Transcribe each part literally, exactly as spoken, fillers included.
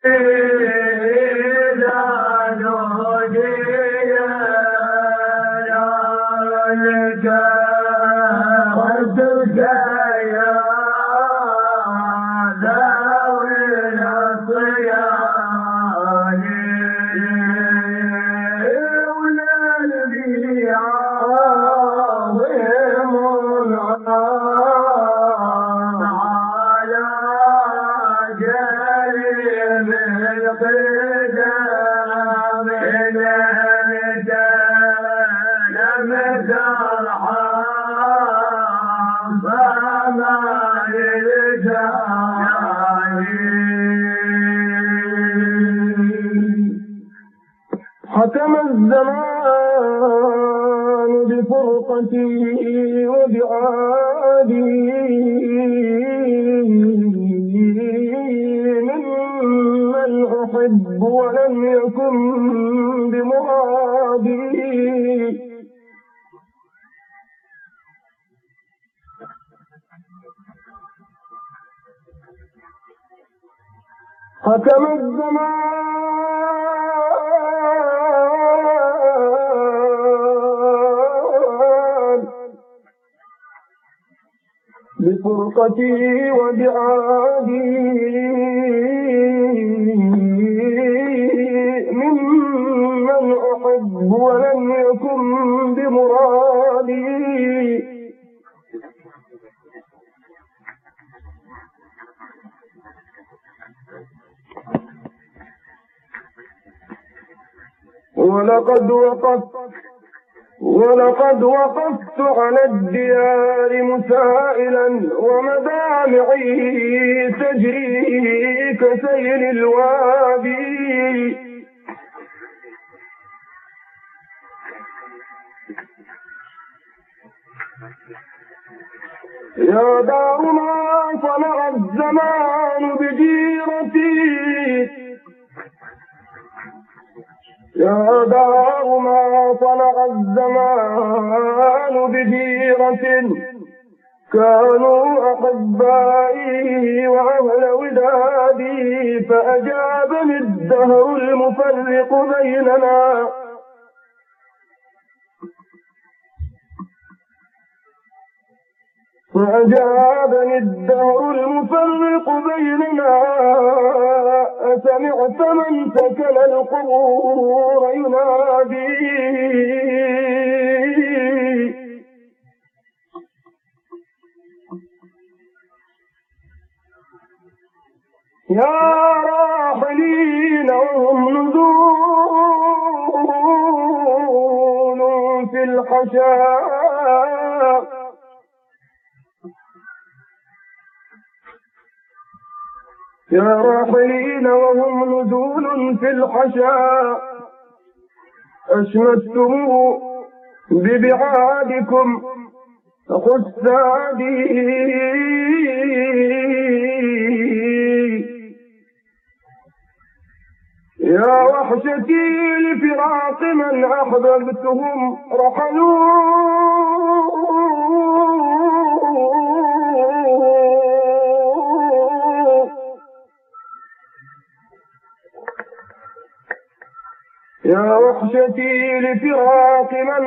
حكم الزمان بفرقتي وبعادي ممن أحب ولم يكن بمرادي. حكم الزمان بفرقتي وبعادي ممن أحب ولم يكن بمرادي. ولقد وقفت ولقد وقفت على الديار مسائلا ومدامعي تجري كسيل الوادي. يا دار ما صنع الزمان بجيرتي، يا دار ما صنع الزمان بديرة كانوا أحبائي وأهل ودادي، فأجابني الدهر المفرق بيننا فأجابني الدهر المفرق بيننا. أسمعت من سكن القبور ينادي يا راحلين وهم نزول في الحشاء، يا راحلين وهم نزول في الحشاء، أشمتم ببعادكم خسادي. يا وحشتي لفراق من أحببتهم رحلوا، يا وحشتي لفراق من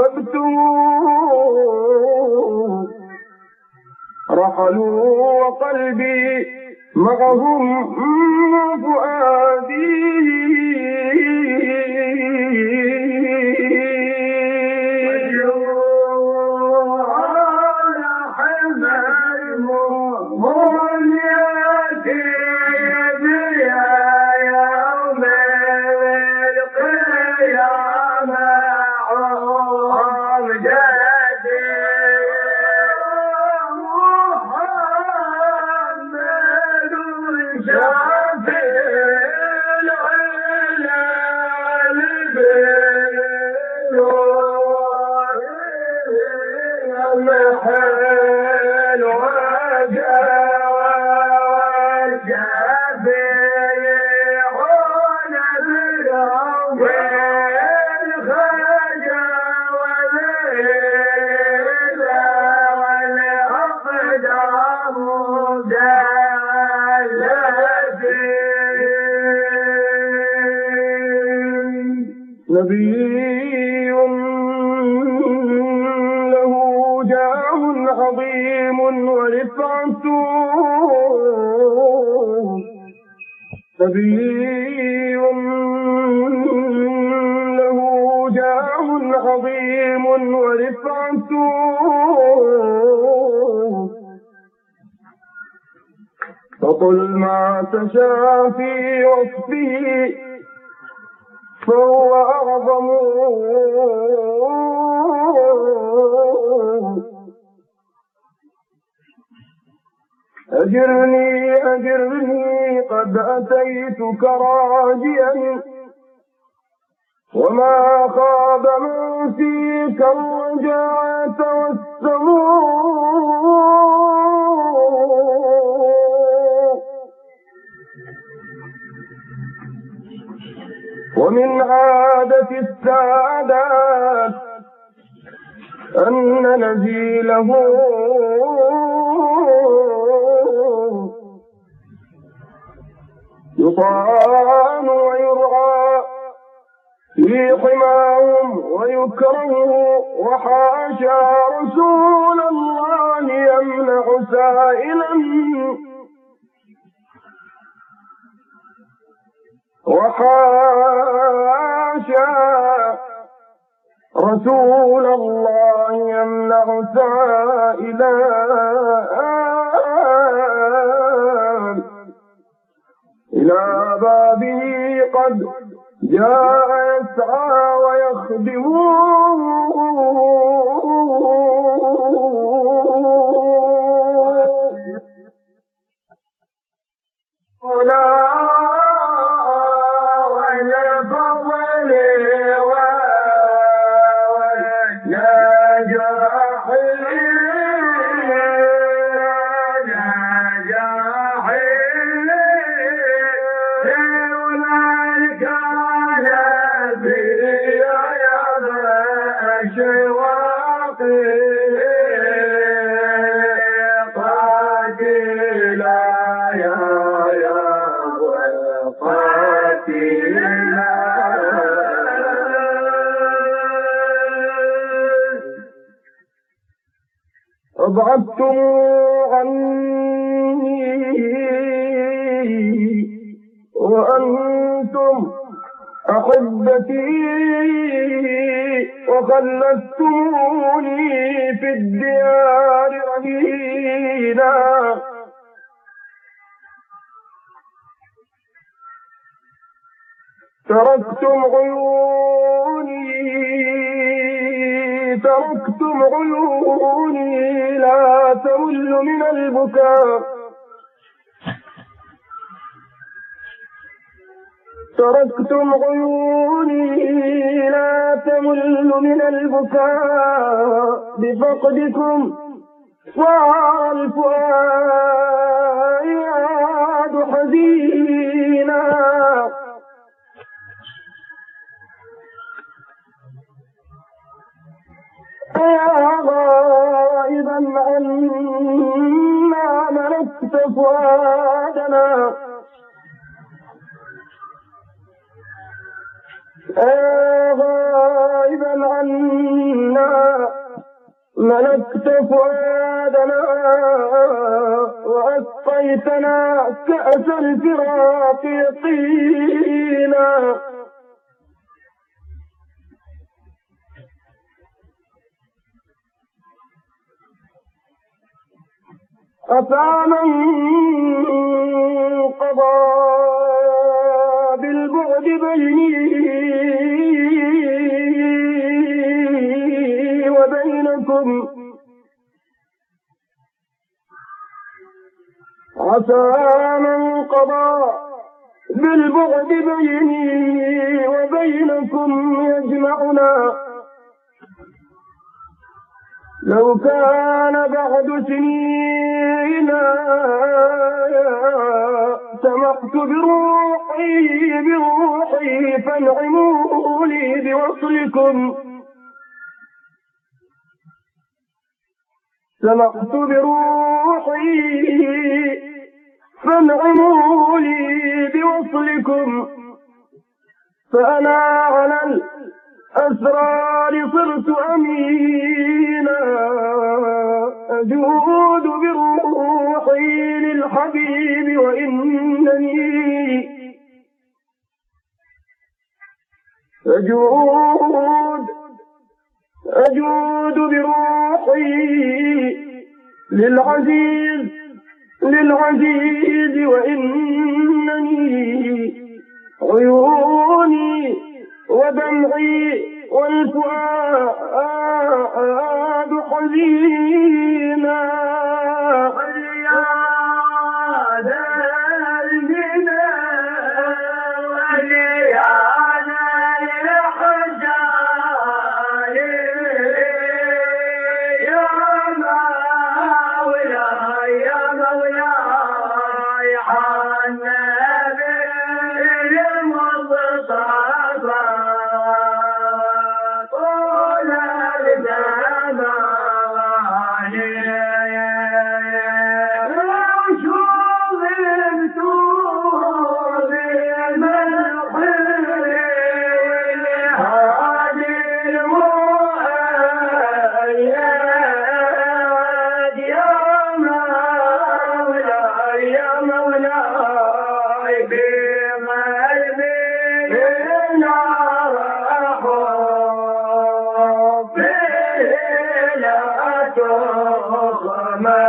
أحببتهم رحلوا، وقلبي معهم فؤادي. Yeah. نبي له جاه عظيم ورفعة نبي له جاه عظيم ورفعة فقل ما تشاء في وصفه فهو أعظم أجرني أجرني قد أتيتك راجيا وما خاب من فيك الرجاء والسمو ومن عادة السادات أن نزيله يطعن ويرعى في حماهم ويكره وحاشا رسول الله يمنع سائلا وحاشا رسول الله يمنع سائلا إلى بابه قد جاء يسعى ويخدم ولا أبعدتم عني وأنتم أحبتي وخلفتموني في الديار رهينا تركتم عيوني تركتم عيوني لا تمل من البكاء تركتم عيوني لا تمل من البكاء بفقدكم صار الفؤاد حزينا يا غائبا عنا ملكت فؤادنا يا غائبا عنا ملكت فؤادنا وأسقيتنا كأس الفراق يقينا أفمن قضى بالبعد بيني وبينكم عسى من قضى بالبعد بيني وبينكم يجمعنا لو كان بعد سنينا سمحت بروحي بروحي فانعموا لي بوصلكم سمحت بروحي فانعموا لي بوصلكم فأنا على الأسرار صرت أمينا أجود بروحي للحبيب وإنني أجود أجود بروحي للعزيز للعزيز وإنني عيوني ودمعي والفؤاد حزينا يا ذا الغنى وليا ذا الحجار يا مولاي يا مولاي حنبي المصطفى طول الزمان وشوف الكتب الملحين هذه المؤيد يا مولاي يا مولاي بقلبي نار حبي لا تخمد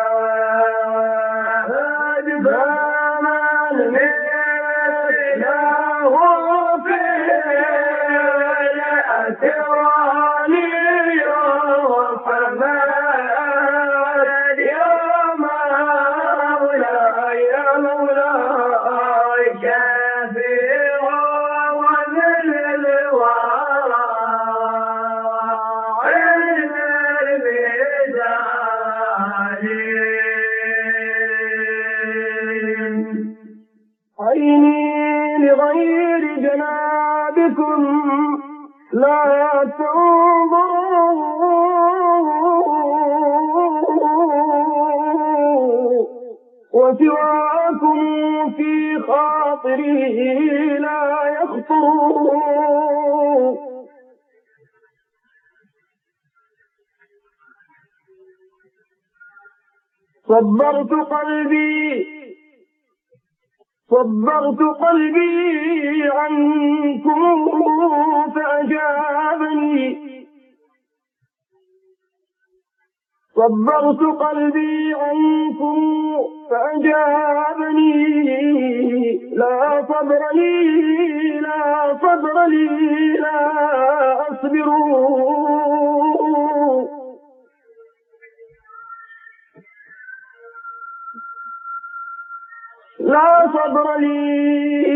فمن مثله في الأسرار يحمد يا مولاي يا مولاي شفيع ومن الورى علم الميزان عيني لغير جنابكم لا تنظروا وسواكم في خاطره لا يخطر صبرت قلبي صبرت قلبي عنكم فأجابني صبرت قلبي عنكم فأجابني لا صبر لي لا صبر لي لا أصبر لا صبر لي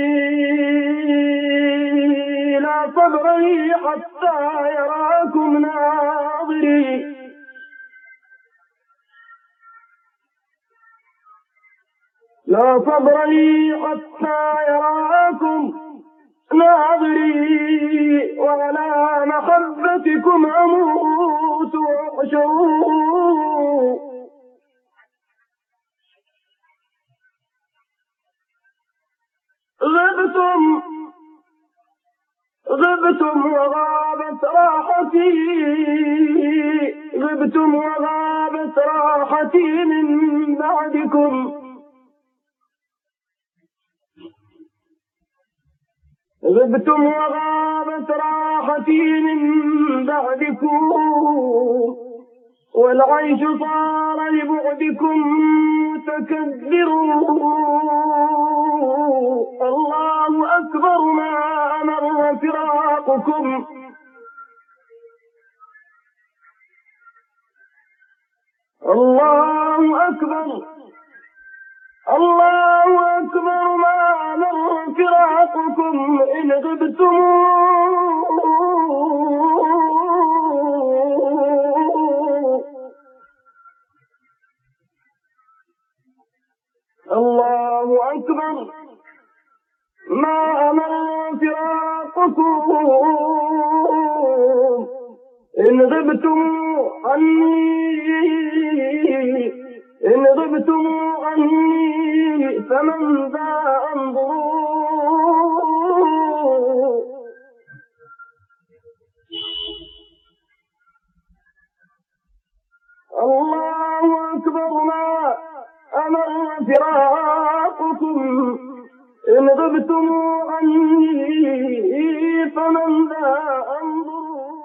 لا صبر لي حتى يراكم ناظري لا صبر لي حتى يراكم ناظري وعلى محبتكم أموت وأحشر غبتم غبتم وغابت راحتي غبتم وغابت راحتي من بعدكم غبتم وغابت راحتي من بعدكم والعيش صار لبعدكم متكدر الله أكبر ما أمر فراقكم الله أكبر الله أكبر ما أمر فراقكم إن غبتم الله أكبر ما أمر فراقكم إن غبتم عني إن غبتم عني فمن ذا أنظروا فراقكم إن غبتم عني فمن ذا